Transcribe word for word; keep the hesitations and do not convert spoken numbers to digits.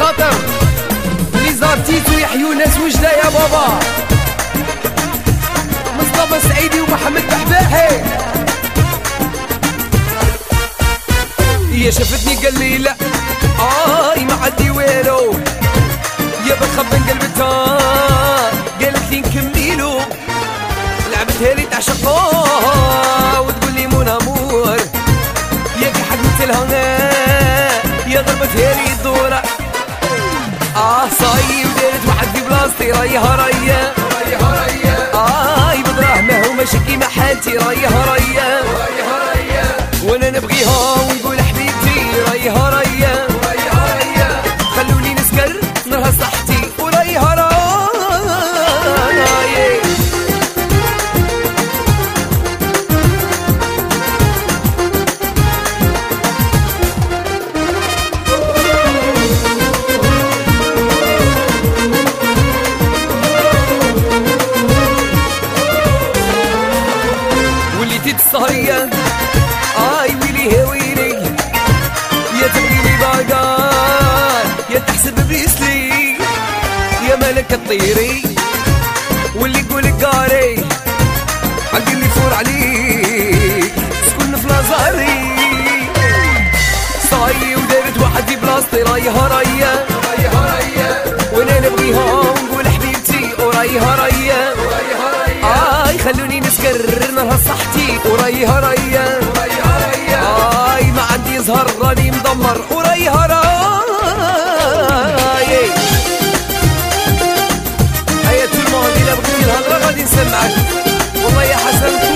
خاطر لي زارتيتو يحيوا ناس وجدة يا بابا. مصطفى سعيدي ومحمد بحباحي. هي شافتني قال لي لا اي ما عندي والو، يا بخبن قلبتها قالت لي نكملو، لعبتها لي تعشقها وتقول لي مون امور، يا كي حدمت لها يا ضربتها لي الدورة. اه صاي ودارت واحد في بلاصتي رايها ريا رايها ريا، اي بدراهمه وماشي كيما حالتي رايها ريا رايها ريا، وانا نبغيها ونقول حبيبتي رايها ريا رايها ريا، خلوني نسكر نرها صحتي ورايها رايا. السهرية اي ويلي هويلي، يا تبغيني باقار يا تحسب بريسلي، يا ملك الطيري واللي يقولك قاري حق اللي يفور عليك سكن في لازاري. صاي ودارت واحد في بلاصتي رايها ريا رايها ريا، وانا نبغيها ونقول حبيبتي ورايها ريا رايها ريا، اي خلوني نسكر نرها صحتي ورايها ريا ورايها ريا، اي ما عندي زهر راني مدمر ورايها راي. هيا تو الموند الا بغيتي الهضره غادي نسمعك والله يا حسن.